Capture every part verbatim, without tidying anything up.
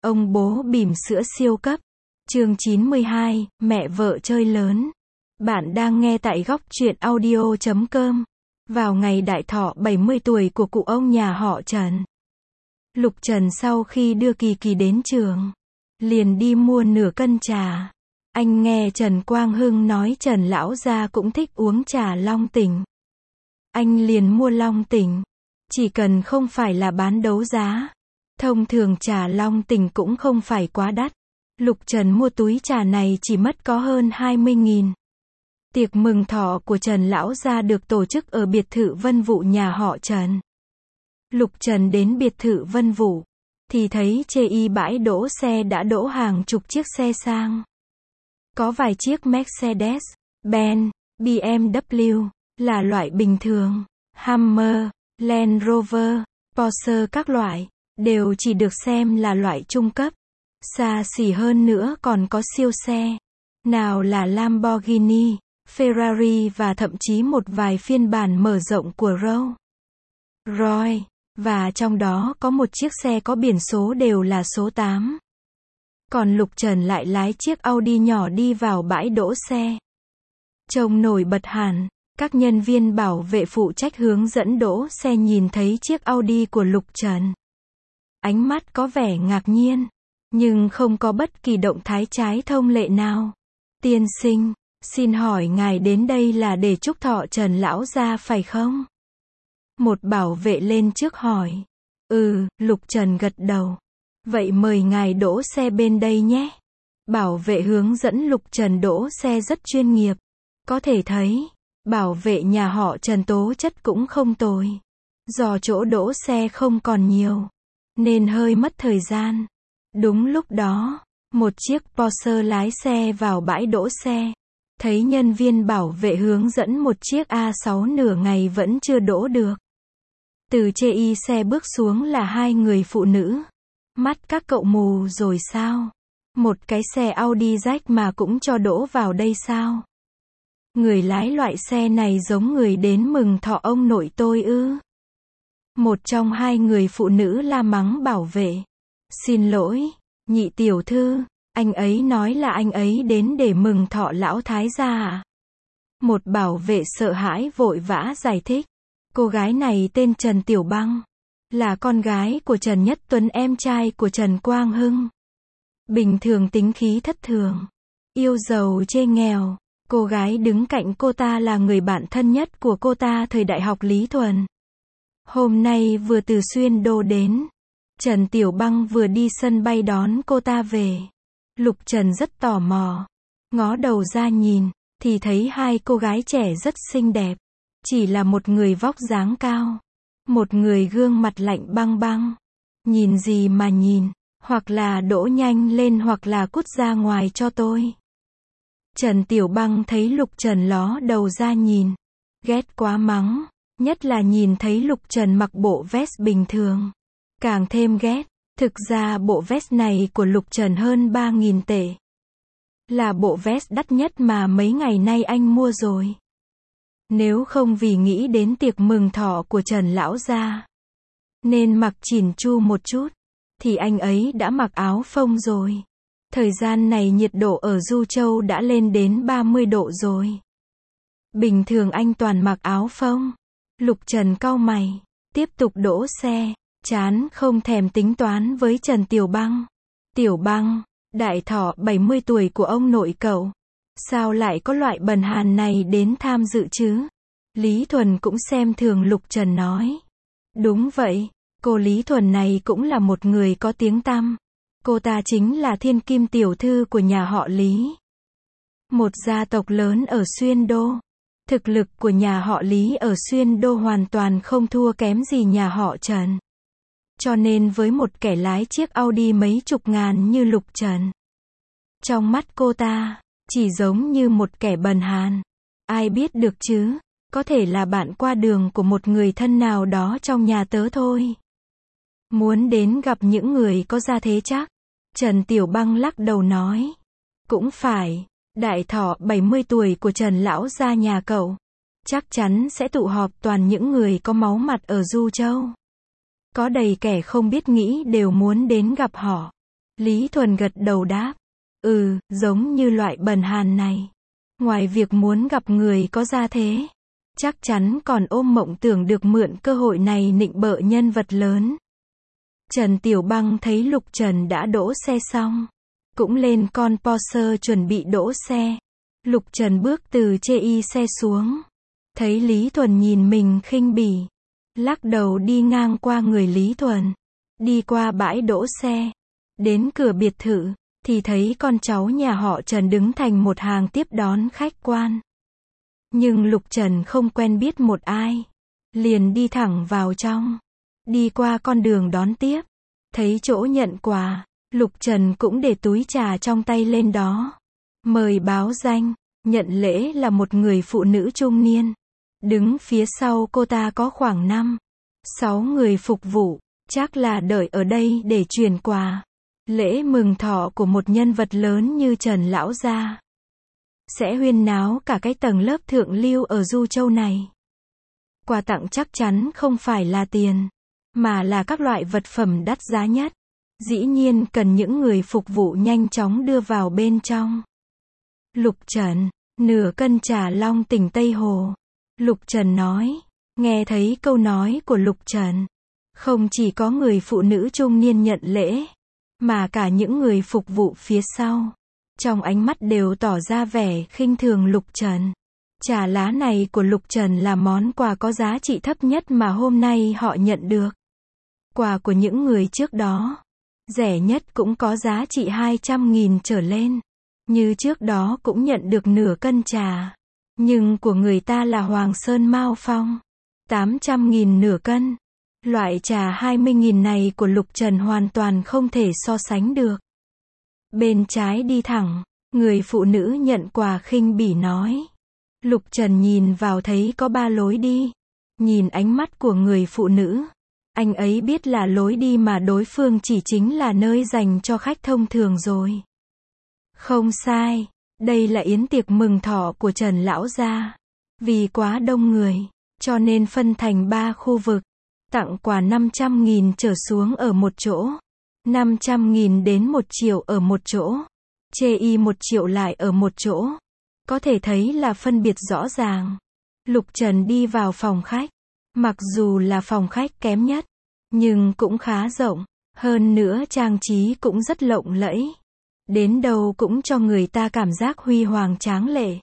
Ông bố bỉm sữa siêu cấp. Chương chín mươi hai, mẹ vợ chơi lớn. Bạn đang nghe tại góc truyện audio chấm com. Vào ngày đại thọ bảy mươi tuổi của cụ ông nhà họ Trần, Lục Trần sau khi đưa Kỳ Kỳ đến trường, liền đi mua nửa cân trà. Anh nghe Trần Quang Hưng nói Trần lão gia cũng thích uống trà Long Tỉnh. Anh liền mua Long Tỉnh. Chỉ cần không phải là bán đấu giá. Thông thường trà Long Tỉnh cũng không phải quá đắt. Lục Trần mua túi trà này chỉ mất có hơn hai mươi nghìn. Tiệc mừng thọ của Trần lão gia được tổ chức ở biệt thự Vân Vũ nhà họ Trần. Lục Trần đến biệt thự Vân Vũ, thì thấy chê y bãi đỗ xe đã đỗ hàng chục chiếc xe sang. Có vài chiếc Mercedes, Benz, bê em vê là loại bình thường, Hummer, Land Rover, Porsche các loại, đều chỉ được xem là loại trung cấp. Xa xỉ hơn nữa còn có siêu xe, nào là Lamborghini, Ferrari và thậm chí một vài phiên bản mở rộng của Rolls Royce, và trong đó có một chiếc xe có biển số đều là số tám. Còn Lục Trần lại lái chiếc Audi nhỏ đi vào bãi đỗ xe. Trông nổi bật hẳn, các nhân viên bảo vệ phụ trách hướng dẫn đỗ xe nhìn thấy chiếc Audi của Lục Trần. Ánh mắt có vẻ ngạc nhiên, nhưng không có bất kỳ động thái trái thông lệ nào. Tiên sinh, xin hỏi ngài đến đây là để chúc thọ Trần lão gia phải không? Một bảo vệ lên trước hỏi. Ừ, Lục Trần gật đầu. Vậy mời ngài đỗ xe bên đây nhé. Bảo vệ hướng dẫn Lục Trần đỗ xe rất chuyên nghiệp. Có thể thấy, bảo vệ nhà họ Trần tố chất cũng không tồi. Do chỗ đỗ xe không còn nhiều, nên hơi mất thời gian. Đúng lúc đó, một chiếc Porsche lái xe vào bãi đỗ xe. Thấy nhân viên bảo vệ hướng dẫn một chiếc A sáu nửa ngày vẫn chưa đỗ được. Từ chê y xe bước xuống là hai người phụ nữ. Mắt các cậu mù rồi sao? Một cái xe Audi rách mà cũng cho đỗ vào đây sao? Người lái loại xe này giống người đến mừng thọ ông nội tôi ư? Một trong hai người phụ nữ la mắng bảo vệ. Xin lỗi, nhị tiểu thư, anh ấy nói là anh ấy đến để mừng thọ lão thái gia à? Một bảo vệ sợ hãi vội vã giải thích. Cô gái này tên Trần Tiểu Băng, là con gái của Trần Nhất Tuấn, em trai của Trần Quang Hưng. Bình thường tính khí thất thường, yêu giàu chê nghèo. Cô gái đứng cạnh cô ta là người bạn thân nhất của cô ta thời đại học Lý Thuần. Hôm nay vừa từ Xuyên Đô đến. Trần Tiểu Băng vừa đi sân bay đón cô ta về. Lục Trần rất tò mò, ngó đầu ra nhìn, thì thấy hai cô gái trẻ rất xinh đẹp. Chỉ là một người vóc dáng cao, một người gương mặt lạnh băng băng. Nhìn gì mà nhìn, hoặc là đỗ nhanh lên hoặc là cút ra ngoài cho tôi. Trần Tiểu Băng thấy Lục Trần ló đầu ra nhìn, ghét quá mắng, nhất là nhìn thấy Lục Trần mặc bộ vest bình thường, càng thêm ghét. Thực ra bộ vest này của Lục Trần hơn ba nghìn tệ. Là bộ vest đắt nhất mà mấy ngày nay anh mua rồi. Nếu không vì nghĩ đến tiệc mừng thọ của Trần lão gia, nên mặc chỉn chu một chút, thì anh ấy đã mặc áo phông rồi. Thời gian này nhiệt độ ở Du Châu đã lên đến ba mươi độ rồi. Bình thường anh toàn mặc áo phông. Lục Trần cau mày, tiếp tục đỗ xe, chán không thèm tính toán với Trần Tiểu Băng. Tiểu Băng, đại thọ bảy mươi tuổi của ông nội cậu, sao lại có loại bần hàn này đến tham dự chứ? Lý Thuần cũng xem thường Lục Trần nói. Đúng vậy, cô Lý Thuần này cũng là một người có tiếng tăm. Cô ta chính là thiên kim tiểu thư của nhà họ Lý, một gia tộc lớn ở Xuyên Đô. Thực lực của nhà họ Lý ở Xuyên Đô hoàn toàn không thua kém gì nhà họ Trần. Cho nên với một kẻ lái chiếc Audi mấy chục ngàn như Lục Trần, trong mắt cô ta, chỉ giống như một kẻ bần hàn. Ai biết được chứ, có thể là bạn qua đường của một người thân nào đó trong nhà tớ thôi. Muốn đến gặp những người có gia thế chắc. Trần Tiểu Băng lắc đầu nói. Cũng phải, đại thọ bảy mươi tuổi của Trần lão gia nhà cậu, chắc chắn sẽ tụ họp toàn những người có máu mặt ở Du Châu. Có đầy kẻ không biết nghĩ đều muốn đến gặp họ. Lý Thuần gật đầu đáp. Ừ, giống như loại bần hàn này. Ngoài việc muốn gặp người có gia thế, chắc chắn còn ôm mộng tưởng được mượn cơ hội này nịnh bợ nhân vật lớn. Trần Tiểu Băng thấy Lục Trần đã đỗ xe xong, cũng lên con Porsche chuẩn bị đỗ xe. Lục Trần bước từ chê y xe xuống, thấy Lý Thuần nhìn mình khinh bỉ, lắc đầu đi ngang qua người Lý Thuần, đi qua bãi đỗ xe, đến cửa biệt thự, thì thấy con cháu nhà họ Trần đứng thành một hàng tiếp đón khách quan. Nhưng Lục Trần không quen biết một ai, liền đi thẳng vào trong, đi qua con đường đón tiếp, thấy chỗ nhận quà, Lục Trần cũng để túi trà trong tay lên đó, mời báo danh. Nhận lễ là một người phụ nữ trung niên, đứng phía sau cô ta có khoảng năm, sáu người phục vụ, chắc là đợi ở đây để truyền quà. Lễ mừng thọ của một nhân vật lớn như Trần lão gia sẽ huyên náo cả cái tầng lớp thượng lưu ở Du Châu này. Quà tặng chắc chắn không phải là tiền, mà là các loại vật phẩm đắt giá nhất. Dĩ nhiên cần những người phục vụ nhanh chóng đưa vào bên trong. Lục Trần, nửa cân trà long tỉnh Tây Hồ. Lục Trần nói. Nghe thấy câu nói của Lục Trần, không chỉ có người phụ nữ trung niên nhận lễ, mà cả những người phục vụ phía sau, trong ánh mắt đều tỏ ra vẻ khinh thường Lục Trần. Trà lá này của Lục Trần là món quà có giá trị thấp nhất mà hôm nay họ nhận được. Quà của những người trước đó, rẻ nhất cũng có giá trị hai trăm nghìn trở lên. Như trước đó cũng nhận được nửa cân trà. Nhưng của người ta là Hoàng Sơn Mao Phong. tám trăm nghìn nửa cân. Loại trà hai mươi nghìn này của Lục Trần hoàn toàn không thể so sánh được. Bên trái đi thẳng, người phụ nữ nhận quà khinh bỉ nói. Lục Trần nhìn vào thấy có ba lối đi. Nhìn ánh mắt của người phụ nữ, anh ấy biết là lối đi mà đối phương chỉ chính là nơi dành cho khách thông thường rồi. Không sai, đây là yến tiệc mừng thọ của Trần lão gia. Vì quá đông người, cho nên phân thành ba khu vực. Tặng quà năm trăm nghìn trở xuống ở một chỗ, năm trăm nghìn đến một triệu ở một chỗ, chê y một triệu lại ở một chỗ. Có thể thấy là phân biệt rõ ràng. Lục Trần đi vào phòng khách. Mặc dù là phòng khách kém nhất, nhưng cũng khá rộng. Hơn nữa trang trí cũng rất lộng lẫy. Đến đâu cũng cho người ta cảm giác huy hoàng tráng lệ.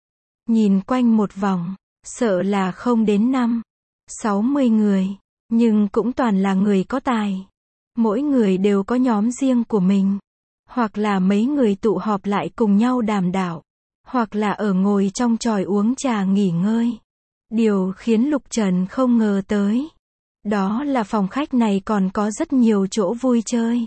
Nhìn quanh một vòng, sợ là không đến năm, sáu mươi người. Nhưng cũng toàn là người có tài. Mỗi người đều có nhóm riêng của mình. Hoặc là mấy người tụ họp lại cùng nhau đàm đạo. Hoặc là ở ngồi trong chòi uống trà nghỉ ngơi. Điều khiến Lục Trần không ngờ tới, đó là phòng khách này còn có rất nhiều chỗ vui chơi.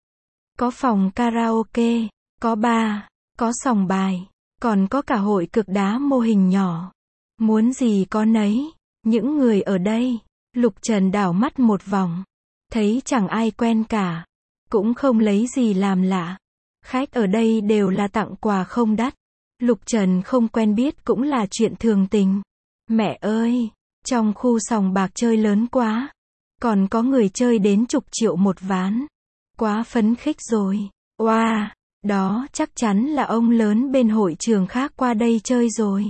Có phòng karaoke, có bar, có sòng bài, còn có cả hội cực đá mô hình nhỏ. Muốn gì có nấy. Những người ở đây, Lục Trần đảo mắt một vòng, thấy chẳng ai quen cả, cũng không lấy gì làm lạ. Khách ở đây đều là tặng quà không đắt. Lục Trần không quen biết cũng là chuyện thường tình. Mẹ ơi, trong khu sòng bạc chơi lớn quá. Còn có người chơi đến chục triệu một ván. Quá phấn khích rồi. Oa, wow, đó chắc chắn là ông lớn bên hội trường khác qua đây chơi rồi.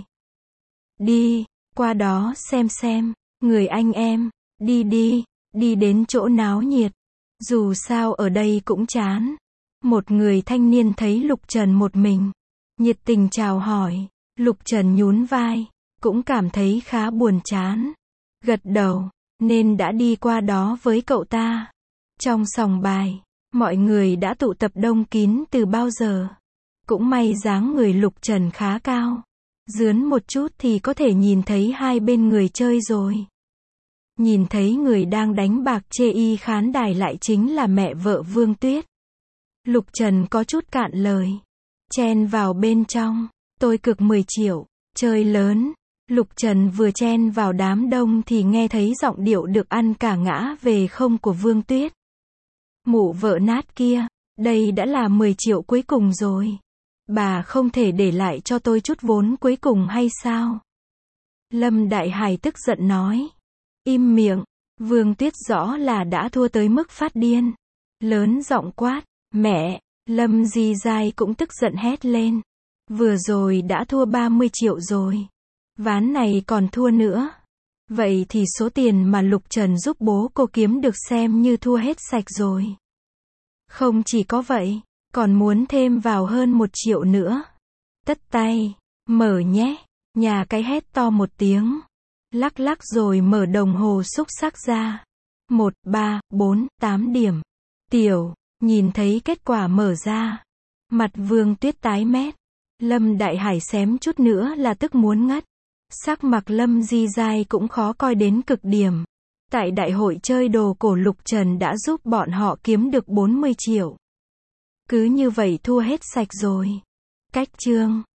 Đi, qua đó xem xem, người anh em, đi đi, đi đến chỗ náo nhiệt. Dù sao ở đây cũng chán. Một người thanh niên thấy Lục Trần một mình, nhiệt tình chào hỏi. Lục Trần nhún vai, cũng cảm thấy khá buồn chán. Gật đầu, nên đã đi qua đó với cậu ta. Trong sòng bài, mọi người đã tụ tập đông kín từ bao giờ. Cũng may dáng người Lục Trần khá cao. Dướn một chút thì có thể nhìn thấy hai bên người chơi rồi. Nhìn thấy người đang đánh bạc chê y khán đài lại chính là mẹ vợ Vương Tuyết. Lục Trần có chút cạn lời. Chen vào bên trong, tôi cực mười triệu, chơi lớn. Lục Trần vừa chen vào đám đông thì nghe thấy giọng điệu được ăn cả ngã về không của Vương Tuyết. Mụ vợ nát kia, đây đã là mười triệu cuối cùng rồi. Bà không thể để lại cho tôi chút vốn cuối cùng hay sao? Lâm Đại Hải tức giận nói. Im miệng, Vương Tuyết rõ là đã thua tới mức phát điên. Lớn giọng quát, Mẹ, Lâm Di Giai cũng tức giận hét lên. Vừa rồi đã thua ba mươi triệu rồi. Ván này còn thua nữa. Vậy thì số tiền mà Lục Trần giúp bố cô kiếm được xem như thua hết sạch rồi. Không chỉ có vậy, còn muốn thêm vào hơn một triệu nữa. Tất tay, mở nhé. Nhà cái hét to một tiếng. Lắc lắc rồi mở đồng hồ xúc xắc ra. Một, ba, bốn, tám điểm. Tiểu, nhìn thấy kết quả mở ra. Mặt Vương Tuyết tái mét. Lâm Đại Hải xém chút nữa là tức muốn ngất. Sắc mặt Lâm Di Giai cũng khó coi đến cực điểm. Tại đại hội chơi đồ cổ Lục Trần đã giúp bọn họ kiếm được bốn mươi triệu. Cứ như vậy thua hết sạch rồi. Cách chương